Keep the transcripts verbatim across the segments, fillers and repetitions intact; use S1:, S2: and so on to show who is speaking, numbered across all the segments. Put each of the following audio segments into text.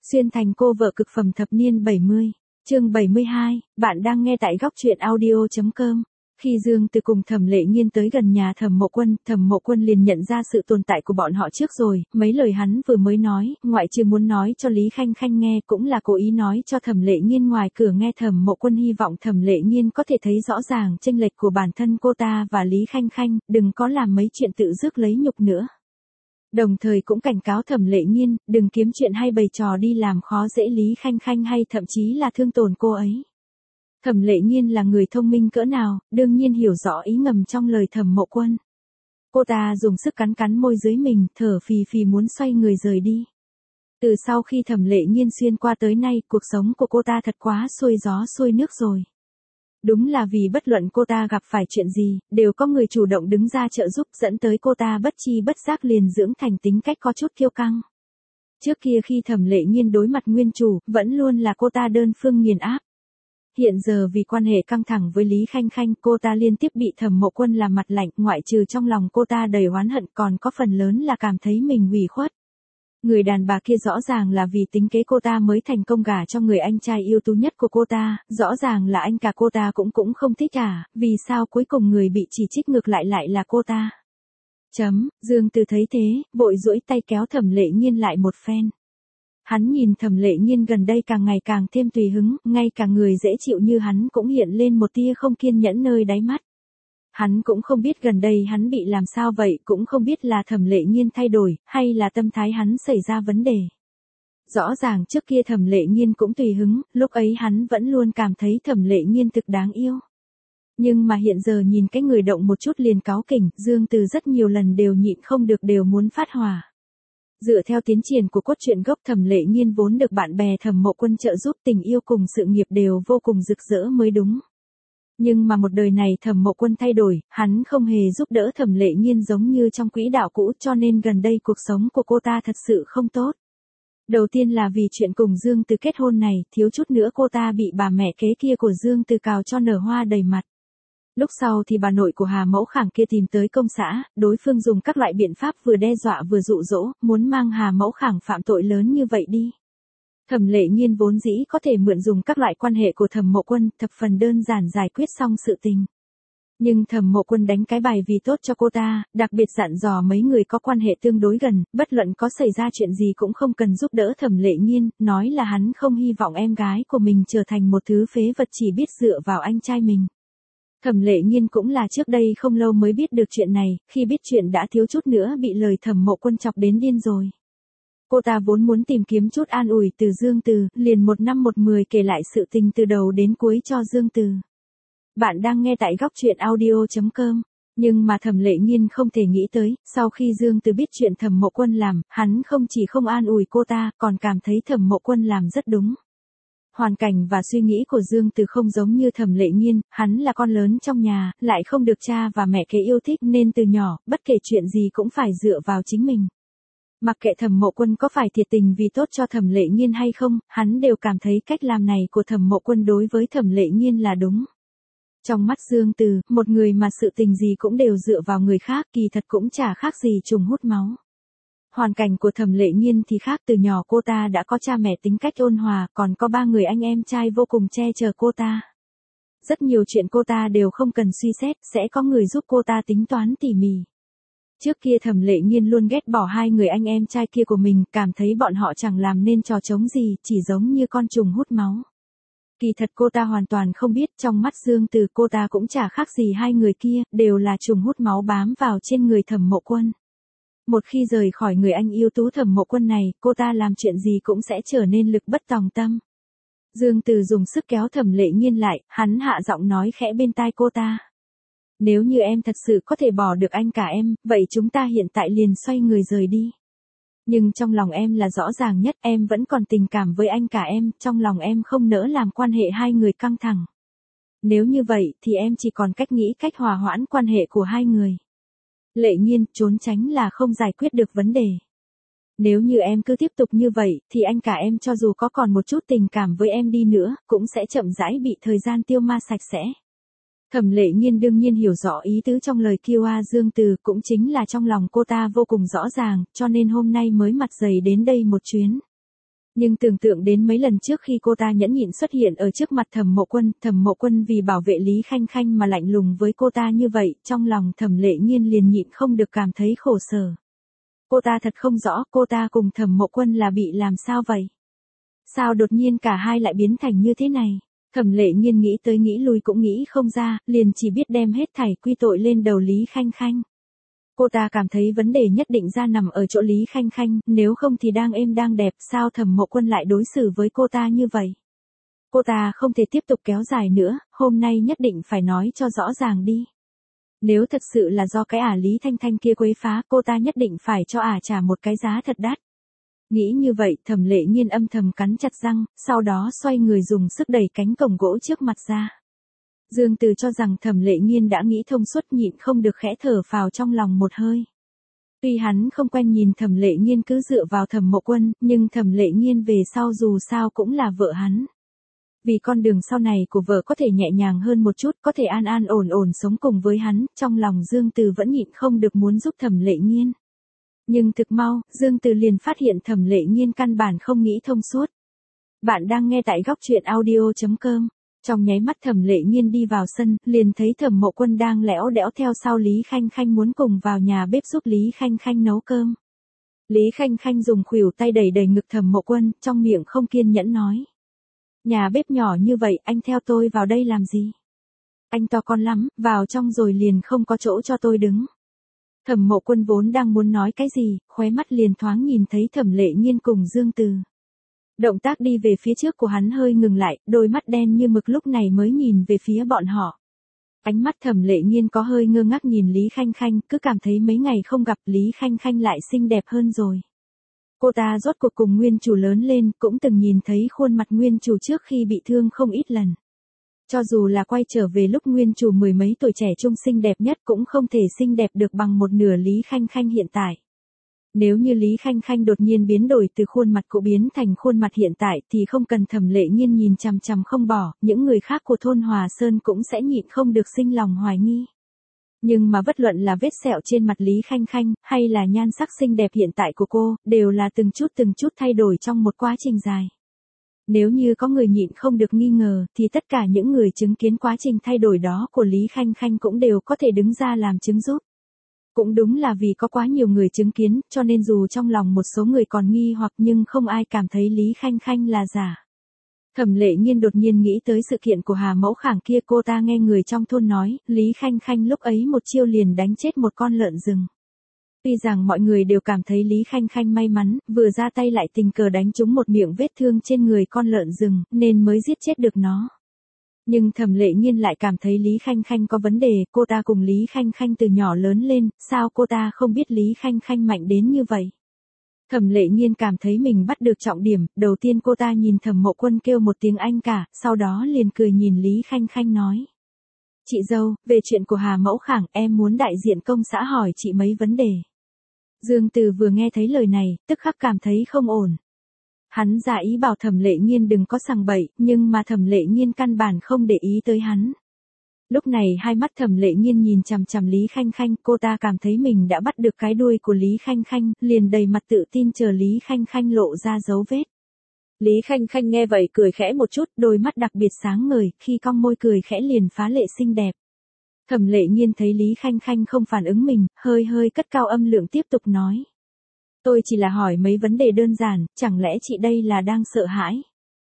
S1: Xuyên thành cô vợ cực phẩm thập niên bảy mươi, chương bảy mươi hai, bạn đang nghe tại góc truyện audio chấm com. Khi Dương Từ cùng Thẩm Lệ Nhiên tới gần nhà Thẩm Mộ Quân, Thẩm Mộ Quân liền nhận ra sự tồn tại của bọn họ trước rồi, mấy lời hắn vừa mới nói, ngoại trừ muốn nói cho Lý Khanh Khanh nghe cũng là cố ý nói cho Thẩm Lệ Nhiên ngoài cửa nghe. Thẩm Mộ Quân hy vọng Thẩm Lệ Nhiên có thể thấy rõ ràng chênh lệch của bản thân cô ta và Lý Khanh Khanh, đừng có làm mấy chuyện tự rước lấy nhục nữa. Đồng thời cũng cảnh cáo Thẩm Lệ Nhiên, đừng kiếm chuyện hay bày trò đi làm khó dễ Lý Khanh Khanh hay thậm chí là thương tổn cô ấy. Thẩm Lệ Nhiên là người thông minh cỡ nào, đương nhiên hiểu rõ ý ngầm trong lời Thẩm Mộ Quân. Cô ta dùng sức cắn cắn môi dưới mình, thở phì phì muốn xoay người rời đi. Từ sau khi Thẩm Lệ Nhiên xuyên qua tới nay, cuộc sống của cô ta thật quá xuôi gió xuôi nước rồi. Đúng là vì bất luận cô ta gặp phải chuyện gì, đều có người chủ động đứng ra trợ giúp, dẫn tới cô ta bất chi bất giác liền dưỡng thành tính cách có chút kiêu căng. Trước kia khi Thẩm Lệ Nhiên đối mặt nguyên chủ, vẫn luôn là cô ta đơn phương nghiền áp. Hiện giờ vì quan hệ căng thẳng với Lý Khanh Khanh, cô ta liên tiếp bị Thẩm Mộ Quân làm mặt lạnh, ngoại trừ trong lòng cô ta đầy oán hận còn có phần lớn là cảm thấy mình ủy khuất. Người đàn bà kia rõ ràng là vì tính kế cô ta mới thành công gả cho người anh trai ưu tú nhất của cô ta, rõ ràng là anh cả cô ta cũng cũng không thích à, vì sao cuối cùng người bị chỉ trích ngược lại lại là cô ta. Chấm, Dương Từ thấy thế, vội duỗi tay kéo Thẩm Lệ Nhiên lại một phen. Hắn nhìn Thẩm Lệ Nhiên gần đây càng ngày càng thêm tùy hứng, ngay cả người dễ chịu như hắn cũng hiện lên một tia không kiên nhẫn nơi đáy mắt. Hắn cũng không biết gần đây hắn bị làm sao vậy, cũng không biết là Thẩm Lệ Nhiên thay đổi, hay là tâm thái hắn xảy ra vấn đề. Rõ ràng trước kia Thẩm Lệ Nhiên cũng tùy hứng, lúc ấy hắn vẫn luôn cảm thấy Thẩm Lệ Nhiên thực đáng yêu. Nhưng mà hiện giờ nhìn cái người động một chút liền cáu kỉnh, Dương Từ rất nhiều lần đều nhịn không được đều muốn phát hỏa. Dựa theo tiến triển của cốt truyện gốc, Thẩm Lệ Nhiên vốn được bạn bè Thẩm Mộ Quân trợ giúp, tình yêu cùng sự nghiệp đều vô cùng rực rỡ mới đúng. Nhưng mà một đời này Thẩm Mộ Quân thay đổi, hắn không hề giúp đỡ Thẩm Lệ Nhiên giống như trong quỹ đạo cũ, cho nên gần đây cuộc sống của cô ta thật sự không tốt. Đầu tiên là vì chuyện cùng Dương Từ kết hôn này, thiếu chút nữa cô ta bị bà mẹ kế kia của Dương Từ cào cho nở hoa đầy mặt. Lúc sau thì bà nội của Hà Mẫu Khảng kia tìm tới công xã, đối phương dùng các loại biện pháp vừa đe dọa vừa dụ dỗ, muốn mang Hà Mẫu Khảng phạm tội lớn như vậy đi. Thẩm Lệ Nhiên vốn dĩ có thể mượn dùng các loại quan hệ của Thẩm Mộ Quân, thập phần đơn giản giải quyết xong sự tình. Nhưng Thẩm Mộ Quân đánh cái bài vì tốt cho cô ta, đặc biệt dặn dò mấy người có quan hệ tương đối gần, bất luận có xảy ra chuyện gì cũng không cần giúp đỡ Thẩm Lệ Nhiên, nói là hắn không hy vọng em gái của mình trở thành một thứ phế vật chỉ biết dựa vào anh trai mình. Thẩm Lệ Nhiên cũng là trước đây không lâu mới biết được chuyện này, khi biết chuyện đã thiếu chút nữa bị lời Thẩm Mộ Quân chọc đến điên rồi. Cô ta vốn muốn tìm kiếm chút an ủi từ Dương Từ, liền một năm một mười kể lại sự tình từ đầu đến cuối cho Dương Từ. Bạn đang nghe tại góc truyện audio chấm com. Nhưng mà Thẩm Lệ Nhiên không thể nghĩ tới, sau khi Dương Từ biết chuyện Thẩm Mộ Quân làm, hắn không chỉ không an ủi cô ta, còn cảm thấy Thẩm Mộ Quân làm rất đúng. Hoàn cảnh và suy nghĩ của Dương Từ không giống như Thẩm Lệ Nhiên, hắn là con lớn trong nhà, lại không được cha và mẹ kế yêu thích nên từ nhỏ, bất kể chuyện gì cũng phải dựa vào chính mình. Mặc kệ Thẩm Mộ Quân có phải thiệt tình vì tốt cho Thẩm Lệ Nhiên hay không, hắn đều cảm thấy cách làm này của Thẩm Mộ Quân đối với Thẩm Lệ Nhiên là đúng. Trong mắt Dương Từ, một người mà sự tình gì cũng đều dựa vào người khác kỳ thật cũng chả khác gì trùng hút máu. Hoàn cảnh của Thẩm Lệ Nhiên thì khác, từ nhỏ cô ta đã có cha mẹ tính cách ôn hòa, còn có ba người anh em trai vô cùng che chở cô ta. Rất nhiều chuyện cô ta đều không cần suy xét, sẽ có người giúp cô ta tính toán tỉ mỉ. Trước kia Thẩm Lệ Nhiên luôn ghét bỏ hai người anh em trai kia của mình, cảm thấy bọn họ chẳng làm nên trò trống gì, chỉ giống như con trùng hút máu. Kỳ thật cô ta hoàn toàn không biết, trong mắt Dương Từ cô ta cũng chả khác gì hai người kia, đều là trùng hút máu bám vào trên người Thẩm Mộ Quân. Một khi rời khỏi người anh yêu tú Thẩm Mộ Quân này, cô ta làm chuyện gì cũng sẽ trở nên lực bất tòng tâm. Dương Từ dùng sức kéo Thẩm Lệ Nhiên lại, hắn hạ giọng nói khẽ bên tai cô ta. Nếu như em thật sự có thể bỏ được anh cả em, vậy chúng ta hiện tại liền xoay người rời đi. Nhưng trong lòng em là rõ ràng nhất, em vẫn còn tình cảm với anh cả em, trong lòng em không nỡ làm quan hệ hai người căng thẳng. Nếu như vậy thì em chỉ còn cách nghĩ cách hòa hoãn quan hệ của hai người. Lệ Nhiên, trốn tránh là không giải quyết được vấn đề. Nếu như em cứ tiếp tục như vậy, thì anh cả em cho dù có còn một chút tình cảm với em đi nữa, cũng sẽ chậm rãi bị thời gian tiêu ma sạch sẽ. Thẩm Lệ Nhiên đương nhiên hiểu rõ ý tứ trong lời kêu a Dương Từ, cũng chính là trong lòng cô ta vô cùng rõ ràng, cho nên hôm nay mới mặt dày đến đây một chuyến. Nhưng tưởng tượng đến mấy lần trước khi cô ta nhẫn nhịn xuất hiện ở trước mặt Thẩm Mộ Quân, Thẩm Mộ Quân vì bảo vệ Lý Khanh Khanh mà lạnh lùng với cô ta như vậy, trong lòng Thẩm Lệ Nhiên liền nhịn không được cảm thấy khổ sở. Cô ta thật không rõ cô ta cùng Thẩm Mộ Quân là bị làm sao vậy? Sao đột nhiên cả hai lại biến thành như thế này? Thẩm Lệ Nhiên nghĩ tới nghĩ lui cũng nghĩ không ra, liền chỉ biết đem hết thảy quy tội lên đầu Lý Khanh Khanh. Cô ta cảm thấy vấn đề nhất định ra nằm ở chỗ Lý Khanh Khanh, nếu không thì đang êm đang đẹp, sao Thẩm Mộ Quân lại đối xử với cô ta như vậy? Cô ta không thể tiếp tục kéo dài nữa, hôm nay nhất định phải nói cho rõ ràng đi. Nếu thật sự là do cái ả Lý Thanh Thanh kia quấy phá, cô ta nhất định phải cho ả trả một cái giá thật đắt. Nghĩ như vậy, Thẩm Lệ Nhiên âm thầm cắn chặt răng, sau đó xoay người dùng sức đẩy cánh cổng gỗ trước mặt ra. Dương Từ cho rằng Thẩm Lệ Nhiên đã nghĩ thông suốt, nhịn không được khẽ thở phào trong lòng một hơi. Tuy hắn không quen nhìn Thẩm Lệ Nhiên cứ dựa vào Thẩm Mộ Quân, nhưng Thẩm Lệ Nhiên về sau dù sao cũng là vợ hắn. Vì con đường sau này của vợ có thể nhẹ nhàng hơn một chút, có thể an an ổn ổn sống cùng với hắn, trong lòng Dương Từ vẫn nhịn không được muốn giúp Thẩm Lệ Nhiên. Nhưng thực mau, Dương Từ liền phát hiện Thẩm Lệ Nhiên căn bản không nghĩ thông suốt. Bạn đang nghe tại góc truyện audio chấm com. Trong nháy mắt Thẩm Lệ Nhiên đi vào sân, liền thấy Thẩm Mộ Quân đang lẽo đẽo theo sau Lý Khanh Khanh muốn cùng vào nhà bếp giúp Lý Khanh Khanh nấu cơm. Lý Khanh Khanh dùng khuỷu tay đẩy đẩy ngực Thẩm Mộ Quân, trong miệng không kiên nhẫn nói. Nhà bếp nhỏ như vậy, anh theo tôi vào đây làm gì? Anh to con lắm, vào trong rồi liền không có chỗ cho tôi đứng. Thẩm Mộ Quân vốn đang muốn nói cái gì, khóe mắt liền thoáng nhìn thấy Thẩm Lệ Nhiên cùng Dương Từ. Động tác đi về phía trước của hắn hơi ngừng lại, đôi mắt đen như mực lúc này mới nhìn về phía bọn họ. Ánh mắt Thẩm Lệ Nhiên có hơi ngơ ngác nhìn Lý Khanh Khanh, cứ cảm thấy mấy ngày không gặp Lý Khanh Khanh lại xinh đẹp hơn rồi. Cô ta rốt cuộc cùng nguyên chủ lớn lên, cũng từng nhìn thấy khuôn mặt nguyên chủ trước khi bị thương không ít lần. Cho dù là quay trở về lúc nguyên chủ mười mấy tuổi trẻ trung xinh đẹp nhất cũng không thể xinh đẹp được bằng một nửa Lý Khanh Khanh hiện tại. Nếu như Lý Khanh Khanh đột nhiên biến đổi từ khuôn mặt cũ biến thành khuôn mặt hiện tại thì không cần Thẩm Lệ Nhiên nhìn chằm chằm không bỏ, những người khác của thôn Hòa Sơn cũng sẽ nhịn không được sinh lòng hoài nghi. Nhưng mà bất luận là vết sẹo trên mặt Lý Khanh Khanh, hay là nhan sắc xinh đẹp hiện tại của cô, đều là từng chút từng chút thay đổi trong một quá trình dài. Nếu như có người nhịn không được nghi ngờ, thì tất cả những người chứng kiến quá trình thay đổi đó của Lý Khanh Khanh cũng đều có thể đứng ra làm chứng giúp. Cũng đúng là vì có quá nhiều người chứng kiến, cho nên dù trong lòng một số người còn nghi hoặc nhưng không ai cảm thấy Lý Khanh Khanh là giả. Thẩm Lệ Nhiên đột nhiên nghĩ tới sự kiện của Hà Mẫu Khảng kia, cô ta nghe người trong thôn nói, Lý Khanh Khanh lúc ấy một chiêu liền đánh chết một con lợn rừng. Tuy rằng mọi người đều cảm thấy Lý Khanh Khanh may mắn, vừa ra tay lại tình cờ đánh trúng một miệng vết thương trên người con lợn rừng, nên mới giết chết được nó. Nhưng Thẩm Lệ Nhiên lại cảm thấy Lý Khanh Khanh có vấn đề, cô ta cùng Lý Khanh Khanh từ nhỏ lớn lên, sao cô ta không biết Lý Khanh Khanh mạnh đến như vậy? Thẩm Lệ Nhiên cảm thấy mình bắt được trọng điểm, đầu tiên cô ta nhìn Thẩm Mộ Quân kêu một tiếng anh cả, sau đó liền cười nhìn Lý Khanh Khanh nói. Chị dâu, về chuyện của Hà Mẫu Khảng, em muốn đại diện công xã hỏi chị mấy vấn đề. Dương Từ vừa nghe thấy lời này, tức khắc cảm thấy không ổn. Hắn giả ý bảo Thẩm Lệ Nhiên đừng có sằng bậy, nhưng mà Thẩm Lệ Nhiên căn bản không để ý tới hắn. Lúc này hai mắt Thẩm Lệ Nhiên nhìn chằm chằm Lý Khanh Khanh, cô ta cảm thấy mình đã bắt được cái đuôi của Lý Khanh Khanh, liền đầy mặt tự tin chờ Lý Khanh Khanh lộ ra dấu vết. Lý Khanh Khanh nghe vậy cười khẽ một chút, đôi mắt đặc biệt sáng ngời, khi cong môi cười khẽ liền phá lệ xinh đẹp. Thẩm Lệ Nhiên thấy Lý Khanh Khanh không phản ứng mình, hơi hơi cất cao âm lượng tiếp tục nói. Tôi chỉ là hỏi mấy vấn đề đơn giản, chẳng lẽ chị đây là đang sợ hãi?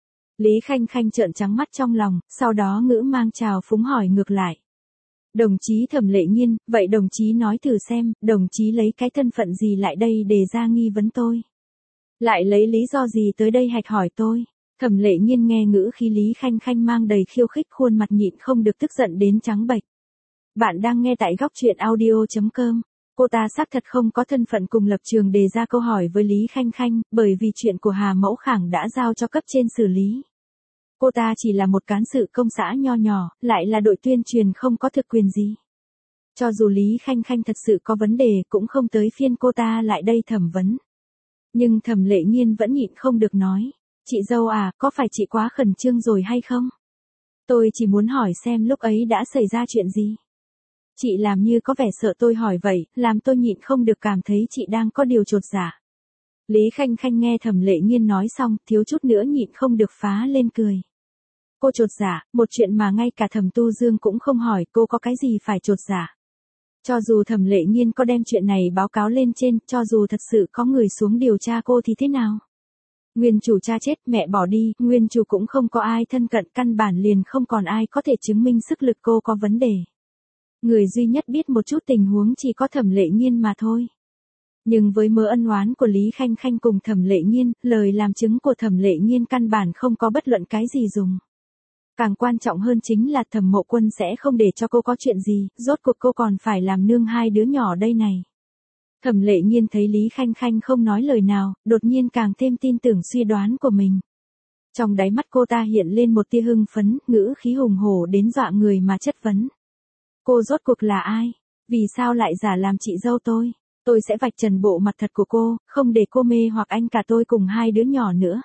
S1: Lý Khanh Khanh trợn trắng mắt trong lòng, sau đó ngữ mang trào phúng hỏi ngược lại. Đồng chí Thẩm Lệ Nhiên, vậy đồng chí nói thử xem, đồng chí lấy cái thân phận gì lại đây để ra nghi vấn tôi? Lại lấy lý do gì tới đây hạch hỏi tôi? Thẩm Lệ Nhiên nghe ngữ khi Lý Khanh Khanh mang đầy khiêu khích, khuôn mặt nhịn không được tức giận đến trắng bệch. Bạn đang nghe tại góc truyện audio chấm com. Cô ta xác thật không có thân phận cùng lập trường đề ra câu hỏi với Lý Khanh Khanh, bởi vì chuyện của Hà Mẫu Khảng đã giao cho cấp trên xử lý. Cô ta chỉ là một cán sự công xã nho nhỏ, lại là đội tuyên truyền không có thực quyền gì. Cho dù Lý Khanh Khanh thật sự có vấn đề cũng không tới phiên cô ta lại đây thẩm vấn. Nhưng Thẩm Lệ Nhiên vẫn nhịn không được nói. Chị dâu à, có phải chị quá khẩn trương rồi hay không? Tôi chỉ muốn hỏi xem lúc ấy đã xảy ra chuyện gì. Chị làm như có vẻ sợ tôi hỏi vậy, làm tôi nhịn không được cảm thấy chị đang có điều chột dạ. Lý Khanh Khanh nghe Thẩm Lệ Nhiên nói xong, thiếu chút nữa nhịn không được phá lên cười. Cô chột dạ, một chuyện mà ngay cả Thẩm Tu Dương cũng không hỏi, cô có cái gì phải chột dạ. Cho dù Thẩm Lệ Nhiên có đem chuyện này báo cáo lên trên, cho dù thật sự có người xuống điều tra cô thì thế nào? Nguyên chủ cha chết, mẹ bỏ đi, nguyên chủ cũng không có ai thân cận, căn bản liền không còn ai có thể chứng minh sức lực cô có vấn đề. Người duy nhất biết một chút tình huống chỉ có Thẩm Lệ Nhiên mà thôi. Nhưng với mớ ân oán của Lý Khanh Khanh cùng Thẩm Lệ Nhiên, lời làm chứng của Thẩm Lệ Nhiên căn bản không có bất luận cái gì dùng. Càng quan trọng hơn chính là Thẩm Mộ Quân sẽ không để cho cô có chuyện gì, rốt cuộc cô còn phải làm nương hai đứa nhỏ đây này. Thẩm Lệ Nhiên thấy Lý Khanh Khanh không nói lời nào, đột nhiên càng thêm tin tưởng suy đoán của mình. Trong đáy mắt cô ta hiện lên một tia hưng phấn, ngữ khí hùng hổ đến dọa người mà chất vấn. Cô rốt cuộc là ai? Vì sao lại giả làm chị dâu tôi? Tôi sẽ vạch trần bộ mặt thật của cô, không để cô mê hoặc anh cả tôi cùng hai đứa nhỏ nữa.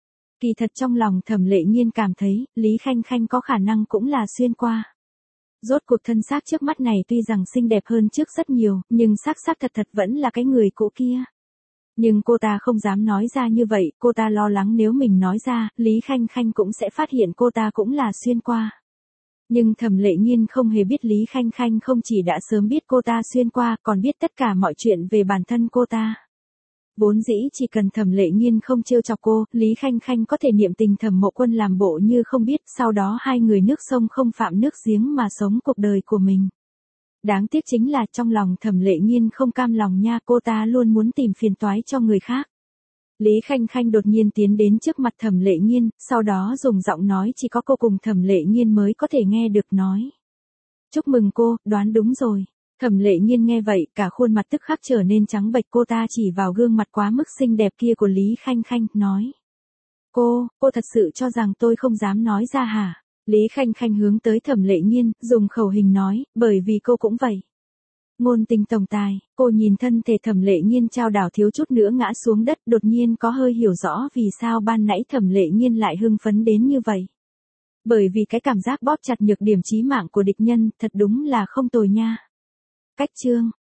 S1: Kỳ thật trong lòng Thẩm Lệ Nhiên cảm thấy, Lý Khanh Khanh có khả năng cũng là xuyên qua. Rốt cuộc thân xác trước mắt này tuy rằng xinh đẹp hơn trước rất nhiều, nhưng xác xác thật thật vẫn là cái người cũ kia. Nhưng cô ta không dám nói ra như vậy, cô ta lo lắng nếu mình nói ra, Lý Khanh Khanh cũng sẽ phát hiện cô ta cũng là xuyên qua. Nhưng Thẩm Lệ Nhiên không hề biết Lý Khanh Khanh không chỉ đã sớm biết cô ta xuyên qua, còn biết tất cả mọi chuyện về bản thân cô ta. Vốn dĩ chỉ cần Thẩm Lệ Nhiên không trêu chọc cô, Lý Khanh Khanh có thể niệm tình Thẩm Mộ Quân làm bộ như không biết, sau đó hai người nước sông không phạm nước giếng mà sống cuộc đời của mình. Đáng tiếc chính là trong lòng Thẩm Lệ Nhiên không cam lòng nha, cô ta luôn muốn tìm phiền toái cho người khác. Lý Khanh Khanh đột nhiên tiến đến trước mặt Thẩm Lệ Nhiên, sau đó dùng giọng nói chỉ có cô cùng Thẩm Lệ Nhiên mới có thể nghe được nói. Chúc mừng cô, đoán đúng rồi. Thẩm Lệ Nhiên nghe vậy, cả khuôn mặt tức khắc trở nên trắng bệch, cô ta chỉ vào gương mặt quá mức xinh đẹp kia của Lý Khanh Khanh, nói. Cô, cô thật sự cho rằng tôi không dám nói ra hả? Lý Khanh Khanh hướng tới Thẩm Lệ Nhiên, dùng khẩu hình nói, bởi vì cô cũng vậy. Ngôn tình tổng tài, cô nhìn thân thể Thẩm Lệ Nhiên trao đảo thiếu chút nữa ngã xuống đất, đột nhiên có hơi hiểu rõ vì sao ban nãy Thẩm Lệ Nhiên lại hưng phấn đến như vậy. Bởi vì cái cảm giác bóp chặt nhược điểm chí mạng của địch nhân, thật đúng là không tồi nha. Cách chương